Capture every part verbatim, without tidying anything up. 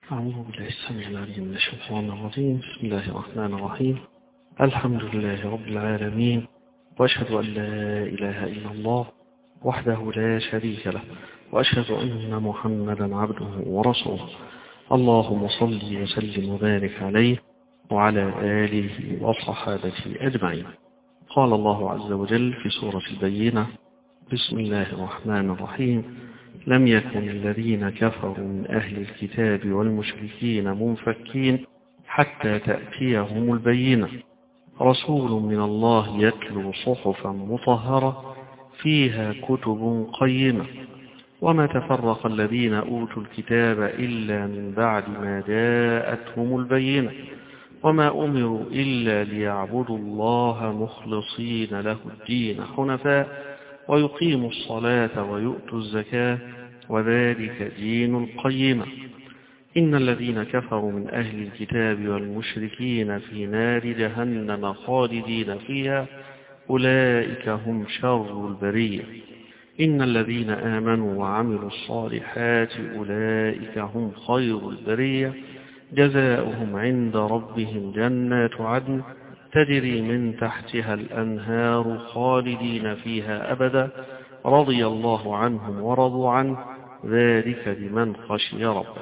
أعوذ بالله السميع العليم من الشيطان الرجيم. بسم الله الرحمن الرحيم. الحمد لله رب العالمين، وأشهد أن لا إله إلا الله وحده لا شريك له، وأشهد أن محمدا عبده ورسوله. اللهم صل وسلم وبارك عليه وعلى آله وصحابته أجمعين. قال الله عز وجل في سورة البينة: بسم الله الرحمن الرحيم. لم يكن الذين كفروا من أهل الكتاب والمشركين منفكين حتى تأتيهم البينة، رسول من الله يتلو صحفا مطهرة فيها كتب قيمة، وما تفرق الذين أوتوا الكتاب إلا من بعد ما جاءتهم البينة، وما أمروا إلا ليعبدوا الله مخلصين له الدين حنفاء ويقيموا الصلاة ويؤتوا الزكاة وذلك دين القيمة. إن الذين كفروا من أهل الكتاب والمشركين في نار جهنم خالدين فيها أولئك هم شر البرية. إن الذين آمنوا وعملوا الصالحات أولئك هم خير البرية. جزاؤهم عند ربهم جنات عدن تجري من تحتها الأنهار خالدين فيها أبدا، رضي الله عنهم ورضوا عنه، ذلك لمن خشي ربه.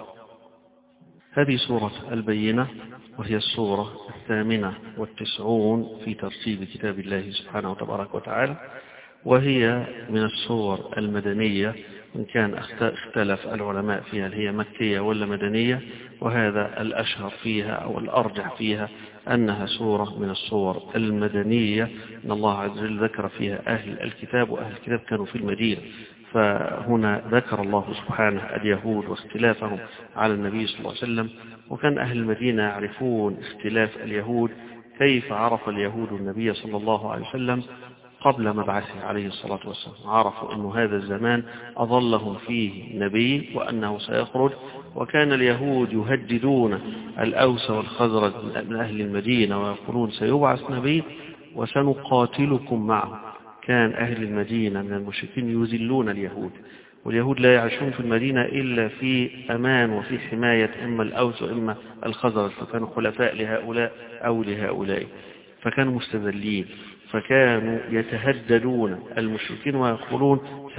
هذه سورة البينة، وهي السورة الثامنة والتسعون في ترتيب كتاب الله سبحانه وتبارك وتعالى، وهي من السور المدنية، إن كان اختلف العلماء فيها هل هي مكية ولا مدنية، وهذا الأشهر فيها أو الأرجح فيها أنها سورة من السور المدنية. إن الله عز وجل ذكر فيها أهل الكتاب، وأهل الكتاب كانوا في المدينة، فهنا ذكر الله سبحانه اليهود واختلافهم على النبي صلى الله عليه وسلم. وكان أهل المدينة يعرفون اختلاف اليهود. كيف عرف اليهود النبي صلى الله عليه وسلم قبل مبعثه عليه الصلاة والسلام؟ عرفوا أن هذا الزمان أظلهم فيه نبي وأنه سيخرج، وكان اليهود يهددون الأوس والخزرج من أهل المدينة ويقولون سيبعث نبي وسنقاتلكم معه. كان أهل المدينة من المشركين يذلون اليهود، واليهود لا يعيشون في المدينة إلا في أمان وفي حماية إما الأوس وإما الخزرج، فكانوا خلفاء لهؤلاء أو لهؤلاء، فكانوا مستذلين، فكانوا يتهددون المشركين ويقولون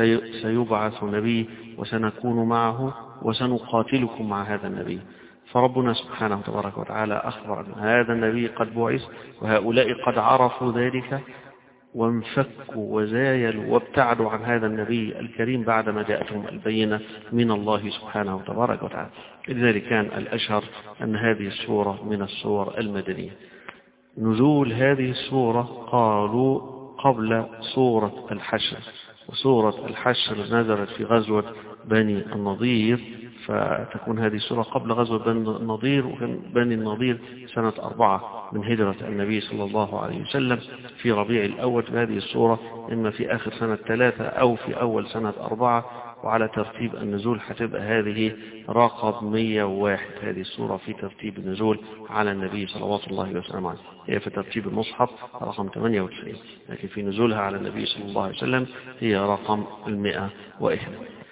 سيبعث نبي وسنكون معه وسنقاتلكم مع هذا النبي. فربنا سبحانه وتبارك وتعالى أخبر أن هذا النبي قد بعث، وهؤلاء قد عرفوا ذلك وانفكوا وزايلوا وابتعدوا عن هذا النبي الكريم بعدما جاءتهم البينة من الله سبحانه وتبارك وتعالى. لذلك كان الأشهر أن هذه السورة من السور المدنية. نزول هذه السورة قالوا قبل سورة الحشر، وسورة الحشر نزلت في غزوة بني النضير، فتكون هذه السورة قبل غزوة بني النضير، وكان بني النضير سنة أربعة من هجرة النبي صلى الله عليه وسلم في ربيع الأول. هذه السورة إما في آخر سنة ثلاثة أو في أول سنة أربعة، وعلى ترتيب النزول هتبقى هذه رقم مئة وواحد. هذه السورة في ترتيب النزول على النبي صلوات الله وسلامه عليه، هي في ترتيب المصحف رقم ثمانية وتسعين، لكن في نزولها على النبي صلى الله عليه وسلم هي رقم المئة وإحدى.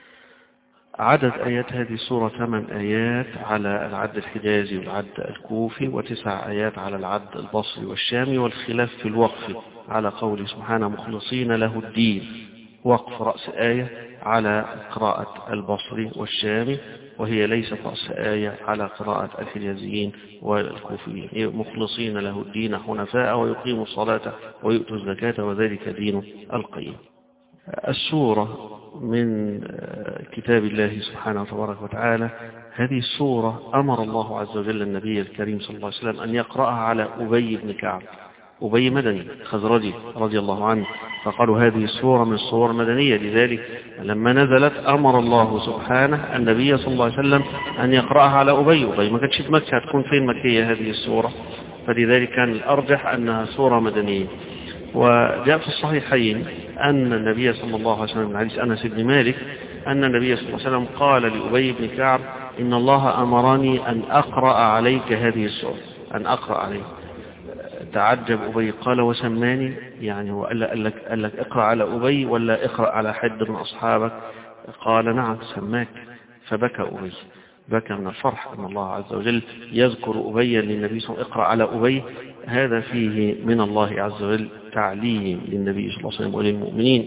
عدد آيات هذه السورة ثمان آيات على العد الحجازي والعد الكوفي، وتسع آيات على العد البصري والشامي، والخلاف في الوقف على قوله سبحانه مخلصين له الدين، وقف رأس آية على قراءة البصري والشامي، وهي ليست رأس آية على قراءة الحجازيين والكوفيين. مخلصين له الدين حنفاء ويقيموا الصلاة ويؤتوا الزكاة وذلك دين القيم. السورة من كتاب الله سبحانه وتبارك وتعالى. هذه السورة أمر الله عز وجل النبي الكريم صلى الله عليه وسلم أن يقرأها على أبي بن كعب. أبي مدني خزرجي رضي الله عنه، فقالوا هذه السورة من السور المدنية. لذلك لما نزلت أمر الله سبحانه النبي صلى الله عليه وسلم أن يقرأها على أبي. أبي ما كانتش في مكة، هتكون فين مكية هذه السورة؟ فلذلك كان الأرجح أنها سورة مدنية. وجاء في الصحيحين أن النبي صلى الله عليه وسلم من حديث أنس بن مالك أن النبي صلى الله عليه وسلم قال لأبي بن كعب إن الله أمرني أن أقرأ عليك هذه السورة، أن أقرأ عليك. تعجب أبي قال وسماني، يعني هو قال لك, قال لك اقرأ على أبي ولا اقرأ على حد من أصحابك؟ قال نعم سماك. فبكى أبي بكى من الفرح أن الله عز وجل يذكر أبيا للنبي صلى الله عليه وسلم، اقرأ على أبي. هذا فيه من الله عز وجل تعليم للنبي صلى الله عليه وسلم وللمؤمنين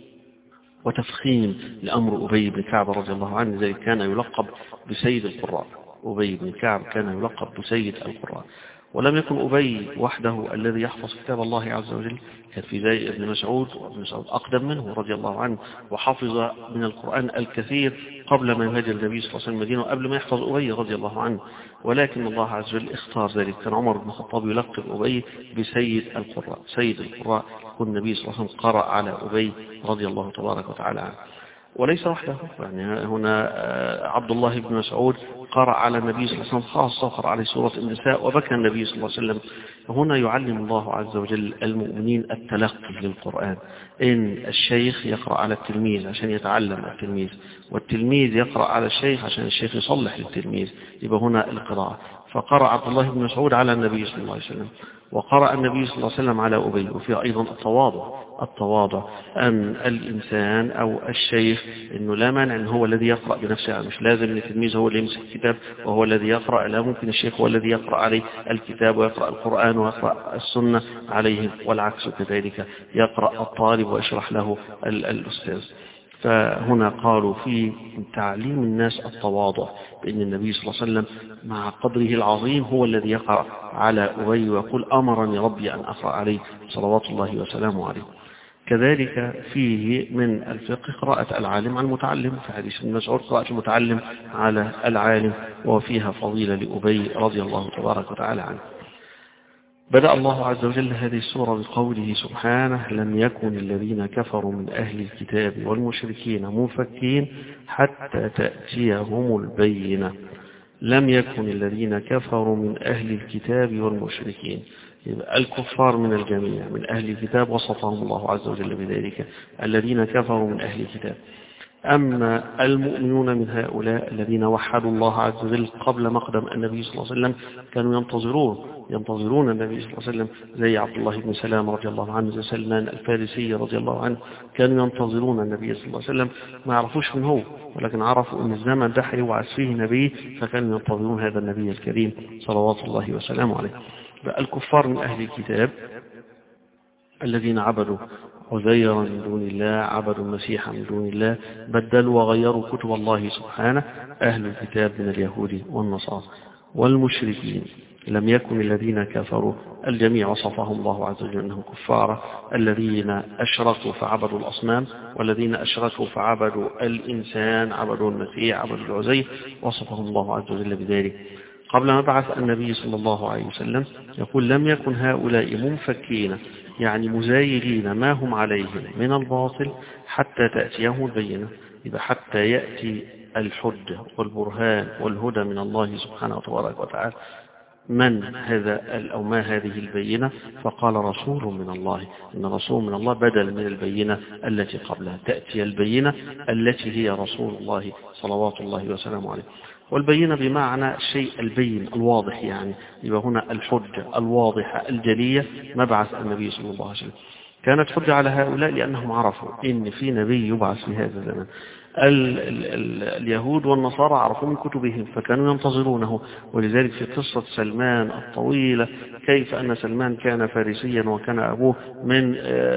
وتفخيم لأمر أبي بن كعب رضي الله عنه. ذلك كان يلقب بسيد القراء. أبي بن كعب كان يلقب بسيد القراء. ولم يكن أبي وحده الذي يحفظ كتاب الله عز وجل، كان في زي ابن مسعود، وابن مسعود أقدم منه رضي الله عنه وحفظ من القرآن الكثير قبل ما يهاجر النبي صلى الله عليه وسلم المدينة وقبل ما يحفظ أبي رضي الله عنه، ولكن الله عز وجل اختار ذلك. كان عمر بن الخطاب يلقب أبي بسيد القراء. سيد القراء والنبي صلى الله عليه وسلم قرأ على أبي رضي الله تبارك وتعالى عنه. وليس وحده، يعني هنا عبد الله بن مسعود قرأ على النبي صلى الله عليه وسلم خاصة، قرأ عليه سورة النساء وبكى النبي صلى الله عليه وسلم. هنا يعلم الله عز وجل المؤمنين التلقي للقرآن، إن الشيخ يقرأ على التلميذ عشان يتعلم التلميذ، والتلميذ يقرأ على الشيخ عشان الشيخ يصلح للتلميذ. يبقى هنا القراءة. فقرأ عبد الله بن مسعود على النبي صلى الله عليه وسلم، وقرأ النبي صلى الله عليه وسلم على أبي. وفي أيضا التواضع. التواضع أن الإنسان أو الشيخ إنه لا مانع أن هو الذي يقرأ بنفسه، يعني مش لازم التلميذ هو اللي يمسك الكتاب وهو الذي يقرأ، لا، ممكن الشيخ هو الذي يقرأ عليه الكتاب ويقرأ القرآن ويقرأ السنة عليه، والعكس كذلك، يقرأ الطالب ويشرح له الأستاذ. فهنا قالوا في تعليم الناس التواضع، بأن النبي صلى الله عليه وسلم مع قدره العظيم هو الذي يقرأ على أبي ويقول أمرني ربي أن أقرأ عليه صلوات الله وسلامه عليه. كذلك فيه من الفقه قراءة العالم على المتعلم، في حديث ابن مسعود قراءة المتعلم على العالم، وفيها فضيلة لأبي رضي الله تبارك وتعالى عنه. بدأ الله عز وجل هذه السورة بقوله سبحانه: لم يكن الذين كفروا من أهل الكتاب والمشركين منفكين حتى تأتيهم البينة. لم يكن الذين كفروا من أهل الكتاب والمشركين، الكفار من الجميع، من أهل الكتاب وصفهم الله عز وجل بذلك، الذين كفروا من أهل الكتاب. أما المؤمنون من هؤلاء الذين وحدوا الله عز وجل قبل مقدم النبي صلى الله عليه وسلم كانوا ينتظرون ينتظرون النبي صلى الله عليه وسلم، زي عبد الله بن سلام رضي الله عنه، زي سلمان الفارسي رضي الله عنه، كانوا ينتظرون النبي صلى الله عليه وسلم، ما عرفوش من هو، ولكن عرفوا أن الزمن ده هيبعث فيه نبي، فكانوا ينتظرون هذا النبي الكريم صلوات الله وسلامه عليه. الكفار من أهل الكتاب الذين عبدوا عزيرا من دون الله، عبدوا المسيح من دون الله، بدلوا وغيروا كتب الله سبحانه، أهل الكتاب من اليهود والنصارى. والمشركين لم يكن الذين كفروا، الجميع وصفهم الله عز وجل أنهم كفار، الذين أشركوا فعبدوا الأصنام، والذين أشركوا فعبدوا الإنسان، عبدوا المسيح، عبدوا العزير، وصفهم الله عز وجل بذلك. قبل ما بعث النبي صلى الله عليه وسلم يقول: لم يكن هؤلاء منفكين، يعني مزايغين ما هم عليه من الباطل حتى تأتيهم البينة. يبقى حتى يأتي الحجة والبرهان والهدى من الله سبحانه وتبارك وتعالى. من هذا أو ما هذه البينة؟ فقال: رسول من الله. إن رسول من الله بدل من البينة التي قبلها، تأتي البينة التي هي رسول الله صلوات الله وسلامه عليه. والبينة بمعنى الشيء البين الواضح، يعني يبقى هنا الحجة الواضحة الجلية مبعث النبي صلى الله عليه وسلم. كانت حجة على هؤلاء لأنهم عرفوا إن في نبي يبعث في هذا الزمن. ال ال ال اليهود والنصارى عرفوا من كتبهم فكانوا ينتظرونه. ولذلك في قصة سلمان الطويلة كيف أن سلمان كان فارسيا وكان أبوه من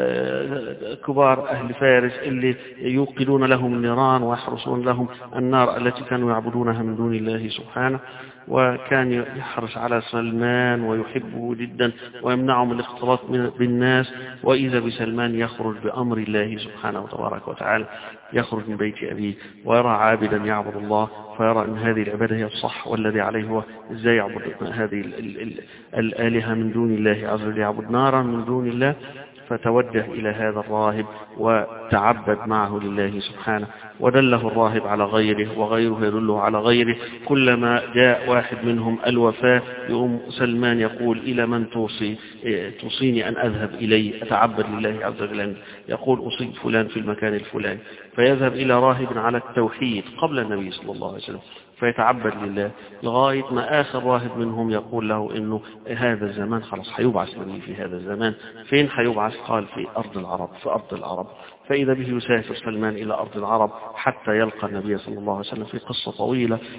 كبار أهل فارس اللي يوقدون لهم النيران ويحرسون لهم النار التي كانوا يعبدونها من دون الله سبحانه، وكان يحرص على سلمان ويحبه جدا ويمنعه من الاختلاط بالناس. وإذا بسلمان يخرج بأمر الله سبحانه وتبارك وتعالى، يخرج من بيت أبيه ويرى عابدا يعبد الله، فيرى أن هذه العبادة هي الصح، والذي عليه هو إزاي يعبد هذه ال ال ال الآلهة من دون الله عز وجل، يعبد نارا من دون الله. فتوجه إلى هذا الراهب وتعبد معه لله سبحانه، ودله الراهب على غيره وغيره يدله على غيره. كلما جاء واحد منهم الوفاة يقوم سلمان يقول: إلى من توصي توصيني أن أذهب إليه أتعبد لله عز وجل؟ يقول: أصيب فلان في المكان الفلاني، فيذهب إلى راهب على التوحيد قبل النبي صلى الله عليه وسلم فيتعبد لله، لغاية ما آخر راهب منهم يقول له إنه هذا الزمان خلاص حيبعث نبي في هذا الزمان. فين حيبعث؟ قال: في أرض العرب، في أرض العرب. فإذا به يسافر سلمان إلى أرض العرب حتى يلقى النبي صلى الله عليه وسلم في قصة طويلة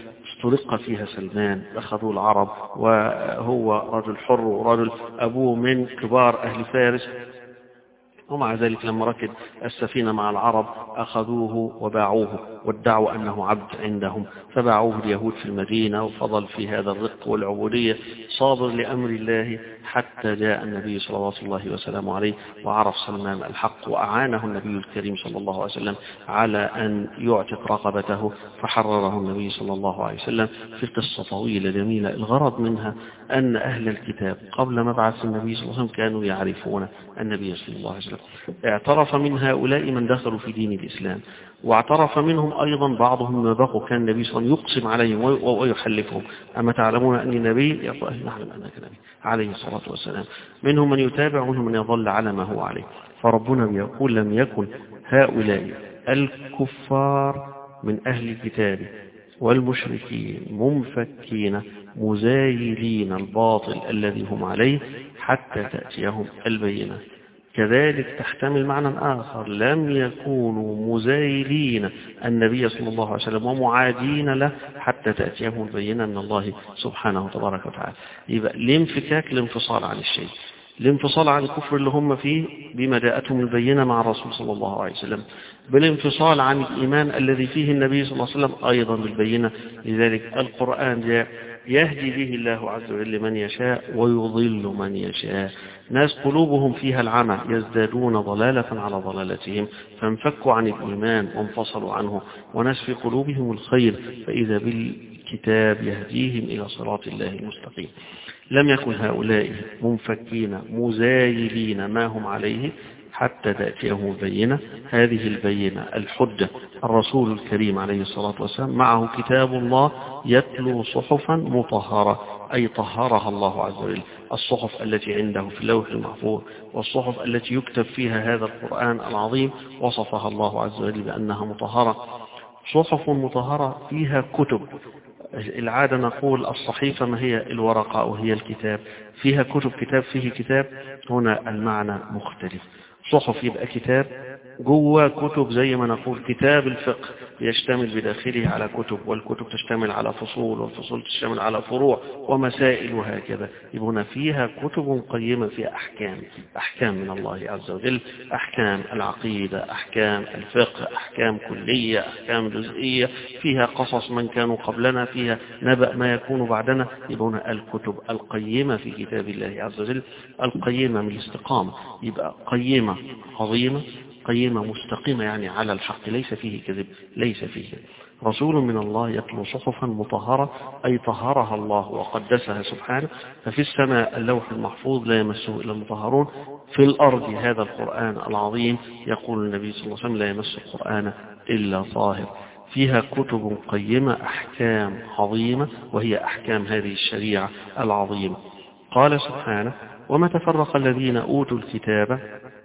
طلق فيها سلمان، أخذوا العرب، وهو رجل حر ورجل أبوه من كبار أهل فارس، ومع ذلك لما ركب السفينة مع العرب أخذوه وباعوه وادعوا أنه عبد عندهم، فباعوه اليهود في المدينة، وفضل في هذا الرق والعبودية صابر لأمر الله حتى جاء النبي صلى الله عليه وسلم عليه وعرف سلمان الحق، وأعانه النبي الكريم صلى الله عليه وسلم على أن يعتق رقبته، فحرره النبي صلى الله عليه وسلم في قصة طويلة جميلة. الغرض منها أن أهل الكتاب قبل مبعث النبي صلى الله عليه وسلم كانوا يعرفون النبي صلى الله عليه وسلم. اعترف من هؤلاء من دخلوا في دين الإسلام، واعترف منهم أيضا بعضهم ما بقوا كان النبي صلى الله عليه وسلم يقسم عليهم ويحلفهم: أما تعلمون أني نبي؟ يقول: نعلم أنك نبي، عليه الصلاة والسلام. منهم من يتابع ومنهم من يظل على ما هو عليه. فربنا يقول: لم يكن هؤلاء الكفار من أهل الكتاب والمشركين منفكين مزايلين الباطل الذي هم عليه حتى تأتيهم البينة. كذلك تحتمل معنى آخر: لم يكونوا مزايلين النبي صلى الله عليه وسلم ومعادين له حتى تأتيهم البينة من الله سبحانه وتبارك وتعالى. يبقى الانفكاك الانفصال عن الشيء، الانفصال عن الكفر اللي هم فيه بما جاءتهم البينة مع الرسول صلى الله عليه وسلم، بالانفصال عن الإيمان الذي فيه النبي صلى الله عليه وسلم أيضا بالبينة. لذلك القرآن جاء يهدي به الله عز وجل من يشاء ويضل من يشاء. ناس قلوبهم فيها العمى يزدادون ضلالة على ضلالتهم، فانفكوا عن الإيمان وانفصلوا عنه، وناس في قلوبهم الخير فإذا بالكتاب يهديهم إلى صراط الله المستقيم. لم يكن هؤلاء منفكين مزايلين ما هم عليه حتى تأتيهم البينة. هذه البينة الحجة الرسول الكريم عليه الصلاة والسلام، معه كتاب الله يتلو صحفا مطهرة، أي طهرها الله عز وجل. الصحف التي عنده في اللوح المحفوظ والصحف التي يكتب فيها هذا القرآن العظيم وصفها الله عز وجل بأنها مطهرة. صحف مطهرة فيها كتب. العادة نقول الصحيفة ما هي الورقة أو هي الكتاب، فيها كتب، كتاب فيه كتاب. هنا المعنى مختلف. صحف يبقى كتاب جوه كتب، زي ما نقول كتاب الفقه يشتمل بداخله على كتب، والكتب تشتمل على فصول، والفصول تشتمل على فروع ومسائل، وهكذا. يبقى هنا فيها كتب قيمة فيها أحكام، أحكام من الله عز وجل، أحكام العقيدة، أحكام الفقه، أحكام كلية، أحكام جزئية، فيها قصص من كانوا قبلنا، فيها نبأ ما يكون بعدنا. يبقى هنا الكتب القيمة في كتاب الله عز وجل، القيمة من الاستقامة. يبقى قيمة عظيمة، قيمة مستقيمة يعني على الحق، ليس فيه كذب، ليس فيه كذب. رسول من الله يتلو صحفا مطهرة، أي طهرها الله وقدسها سبحانه. ففي السماء اللوح المحفوظ لا يمسه إلا المطهرون، في الأرض هذا القرآن العظيم يقول النبي صلى الله عليه وسلم: لا يمس القرآن إلا طاهر. فيها كتب قيمة، أحكام عظيمة، وهي أحكام هذه الشريعة العظيمة. قال سبحانه: وما تفرق الذين أوتوا الكتاب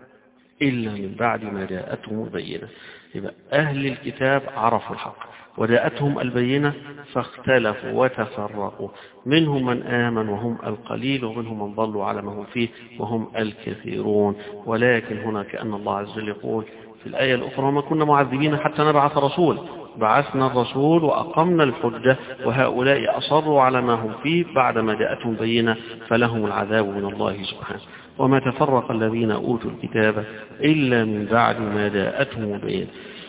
إلا من بعد ما جاءتهم البينة. يبقى أهل الكتاب عرفوا الحق وجاءتهم البينة فاختلفوا وتفرقوا، منهم من آمن وهم القليل، ومنهم من ضلوا على ما هم فيه وهم الكثيرون. ولكن هنا كأن الله عز وجل يقول في الآية الأخرى: وما كنا معذبين حتى نبعث رسول. بعثنا الرسول وأقمنا الحجة، وهؤلاء أصروا على ما هم فيه بعدما جاءتهم بينة، فلهم العذاب من الله سبحانه. وما تفرق الذين أوتوا الكتاب إلا من بعد ما جاءتهم بينة.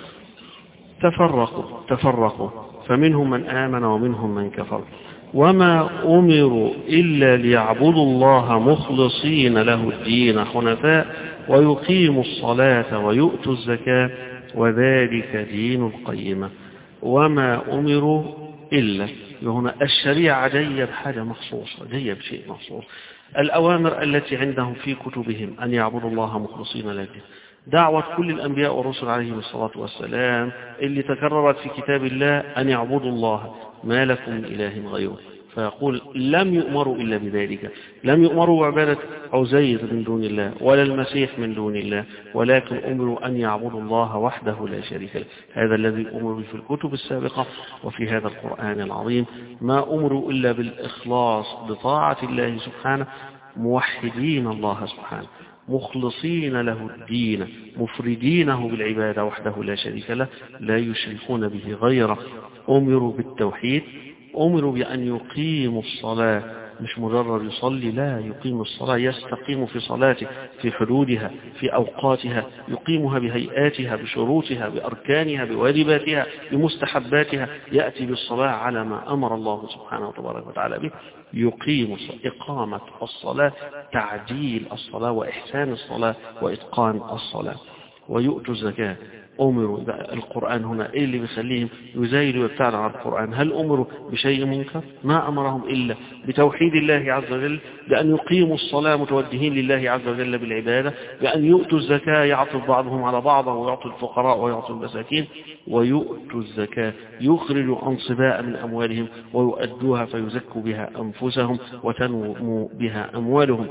تفرقوا تفرقوا فمنهم من آمن ومنهم من كفر. وما أمروا إلا ليعبدوا الله مخلصين له الدين حنفاء ويقيموا الصلاة ويؤتوا الزكاة وذلك دين القيمة. وما أمروا إلا، هنا الشريعة جاية بحاجة مخصوصة، جاية بشيء مخصوص. الأوامر التي عندهم في كتبهم أن يعبدوا الله مخلصين له، دعوة كل الأنبياء والرسل عليهم الصلاة والسلام اللي تكررت في كتاب الله أن يعبدوا الله ما لكم من إله غيره. فيقول: لم يؤمروا إلا بذلك، لم يؤمروا بعبادة عزير من دون الله ولا المسيح من دون الله، ولكن أمروا أن يعبدوا الله وحده لا شريك له. هذا الذي أمروا في الكتب السابقة وفي هذا القرآن العظيم. ما أمروا إلا بالإخلاص بطاعة الله سبحانه، موحدين الله سبحانه، مخلصين له الدين، مفردينه بالعبادة وحده لا شريك له، لا يشركون به غيره. أمروا بالتوحيد أمروا بأن يقيموا الصلاة، مش مجرد يصلي، لا، يقيم الصلاة، يستقيم في صلاته في حدودها في أوقاتها، يقيمها بهيئاتها بشروطها بأركانها بواجباتها بمستحباتها، يأتي بالصلاة على ما أمر الله سبحانه وتبارك وتعالى به. يقيم إقامة الصلاة، تعجيل الصلاة وإحسان الصلاة وإتقان الصلاة. ويؤتوا الزكاة، أمروا. القرآن هنا إيه اللي بيخليهم يزايلوا ويبتعدوا عن القرآن؟ هل أمروا بشيء منكر؟ ما أمرهم إلا بتوحيد الله عز وجل، بأن يقيموا الصلاة متوجهين لله عز وجل بالعبادة، بأن يؤتوا الزكاة يعطوا بعضهم على بعض، ويعطوا الفقراء ويعطوا المساكين. ويؤتوا الزكاة، يخرجوا أنصباء من أموالهم ويؤدوها فيزكوا بها أنفسهم وتنمو بها أموالهم.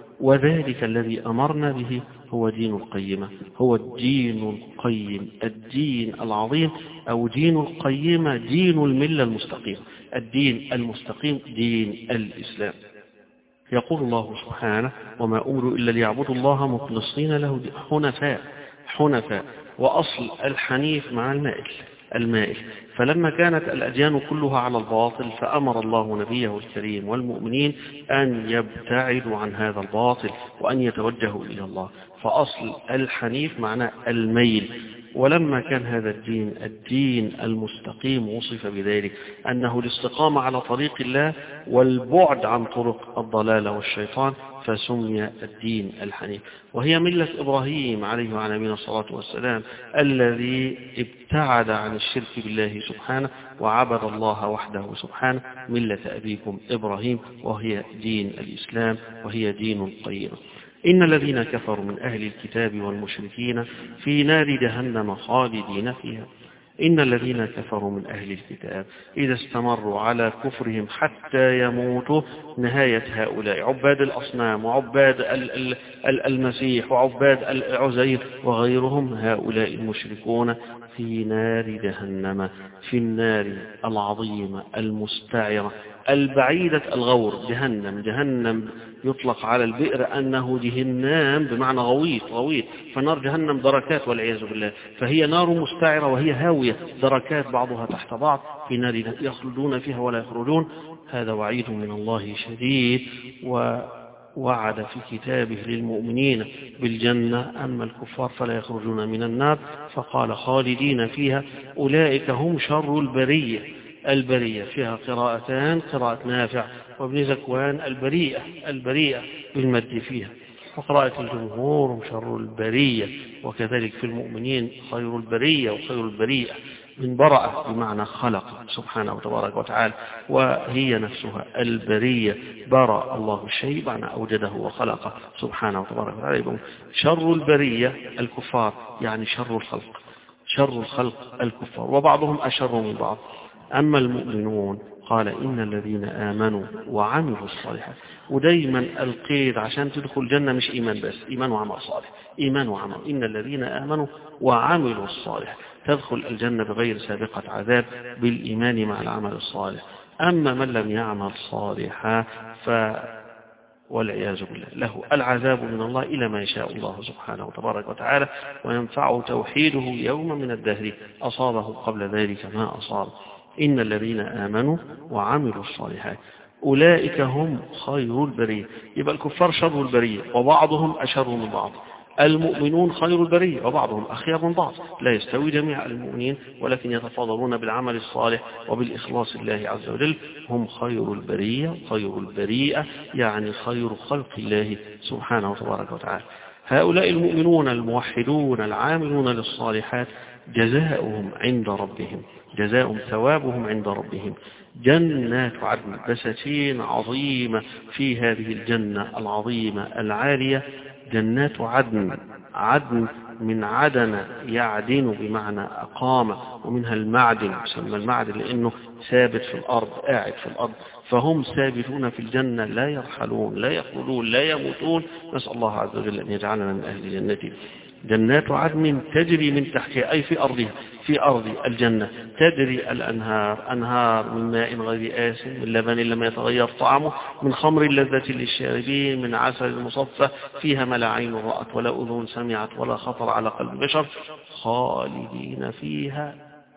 وذلك الذي أمرنا به هو دين القيمة، هو الدين القيم، الدين العظيم، أو دين القيمة، دين الملة المستقيم. الدين المستقيم دين الإسلام. يقول الله سبحانه: وما أمروا إلا ليعبدوا الله مخلصين له حنفاء. حنفاء، وأصل الحنيف مع المائل المائل فلما كانت الأديان كلها على الباطل فأمر الله نبيه الكريم والمؤمنين أن يبتعدوا عن هذا الباطل وأن يتوجهوا إلى الله. فأصل الحنيف معناه الميل. ولما كان هذا الدين الدين المستقيم وصف بذلك أنه الاستقامة على طريق الله والبعد عن طرق الضلال والشيطان، فسمي الدين الحنيف. وهي ملة إبراهيم عليه وعلى نبينا الصلاة والسلام، الذي ابتعد عن الشرك بالله سبحانه وعبد الله وحده سبحانه، ملة أبيكم إبراهيم، وهي دين الإسلام، وهي دين القيم. إن الذين كفروا من أهل الكتاب والمشركين في نار جهنم خالدين فيها. إن الذين كفروا من أهل الكتاب إذا استمروا على كفرهم حتى يموتوا، نهاية هؤلاء عباد الأصنام وعباد المسيح وعباد العزير وغيرهم، هؤلاء المشركون في نار جهنم، في النار العظيمة المستعرة البعيدة الغور. جهنم جهنم يطلق على البئر أنه جهنم بمعنى غويط غويط، فنار جهنم دركات والعياذ بالله، فهي نار مستعرة وهي هاوية، دركات بعضها تحت بعض، في نار يخلدون فيها ولا يخرجون. هذا وعيد من الله شديد، ووعد في كتابه للمؤمنين بالجنة، أما الكفار فلا يخرجون من النار، فقال خالدين فيها. أولئك هم شر البرية. البرية فيها قراءتان، قراءة نافع وابن زكوان البريئة البريئة بالمد فيها، وقراءة الجمهور شر البرية. وكذلك في المؤمنين خير البرية وخير البريئة من برأة بمعنى خلق سبحانه وتبارك وتعالى، وهي نفسها البرية. برأ الله الشيء معنى أوجده وخلقه سبحانه وتبارك وتعالى. شر البرية الكفار، يعني شر الخلق، شر الخلق الكفار، وبعضهم أشر من بعض. أما المؤمنون قال إن الذين آمنوا وعملوا الصالحات. ودايما القيد عشان تدخل الجنة مش إيمان بس، إيمان وعمل صالح، إيمان وعمل. إن الذين آمنوا وعملوا الصالح، تدخل الجنة بغير سابقة عذاب بالإيمان مع العمل الصالح. أما من لم يعمل صالحا ف والعياذ بالله له العذاب من الله إلى ما يشاء الله سبحانه وتبارك وتعالى، وينفعه توحيده يوم من الدهر أصابه قبل ذلك ما أصاب. إن الذين آمنوا وعملوا الصالحات أولئك هم خير البرية. يبقى الكفار شر البرية وبعضهم أشر من بعض، المؤمنون خير البرية وبعضهم أخير من بعض. لا يستوي جميع المؤمنين، ولكن يتفاضلون بالعمل الصالح وبالإخلاص لله عز وجل. هم خير البرية خير البريئة، يعني خير خلق الله سبحانه وتبارك وتعالى. هؤلاء المؤمنون الموحدون العاملون للصالحات جزاؤهم عند ربهم، جزاؤهم ثوابهم عند ربهم جنات عدن، بساتين عظيمة في هذه الجنة العظيمة العالية. جنات عدن، عدن من عدن يعدن بمعنى أقام، ومنها المعدن، يسمى المعدن لأنه ثابت في الأرض، قاعد في الأرض. فهم ثابتون في الجنة لا يرحلون لا يخلدون لا يموتون. نسأل الله عز وجل أن يجعلنا من أهل جنته. جنات عدن تجري من تحتها، أي في أرضها، في أرض الجنة تجري الأنهار، أنهار من ماء غير آسن، من لبن لم يتغير طعمه، من خمر لذة للشاربين، من عسل مصفى، فيها ما لا عين رأت ولا أذن سمعت ولا خطر على قلب بشر، خالدين فيها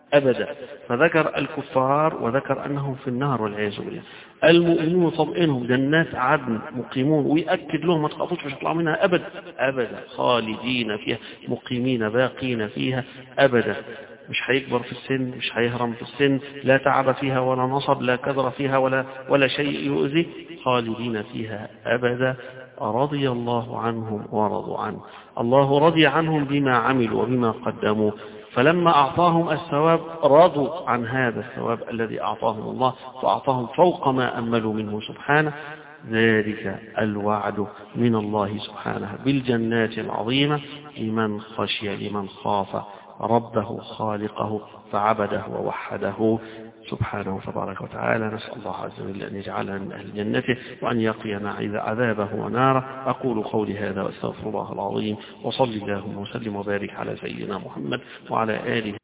أبدا. فذكر الكفار وذكر أنهم في النار والعياذ بالله. المؤمنون طمئنهم جنات عدن مقيمون، ويأكد لهم ما تخافوش مش هتطلعوا منها أبدا أبدا، خالدين فيها مقيمين باقين فيها أبدا. مش هيكبر في السن، مش هيهرم في السن، لا تعب فيها ولا نصب، لا كدر فيها ولا ولا شيء يؤذي، خالدين فيها أبدا. رضي الله عنهم ورضوا عنه. الله رضي عنهم بما عملوا وبما قدموا، فلما أعطاهم الثواب رضوا عن هذا الثواب الذي أعطاهم الله، فأعطاهم فوق ما أملوا منه سبحانه. ذلك الوعد من الله سبحانه بالجنات العظيمة لمن خشي، لمن خاف ربه خالقه فعبده ووحده سبحانه تبارك وتعالى. نسأل الله عز وجل أن يجعلنا من أهل جنته وأن يقينا عذابه وناره. أقول قولي هذا وأستغفر الله العظيم، وصلي اللهم وسلم وبارك على سيدنا محمد وعلى آله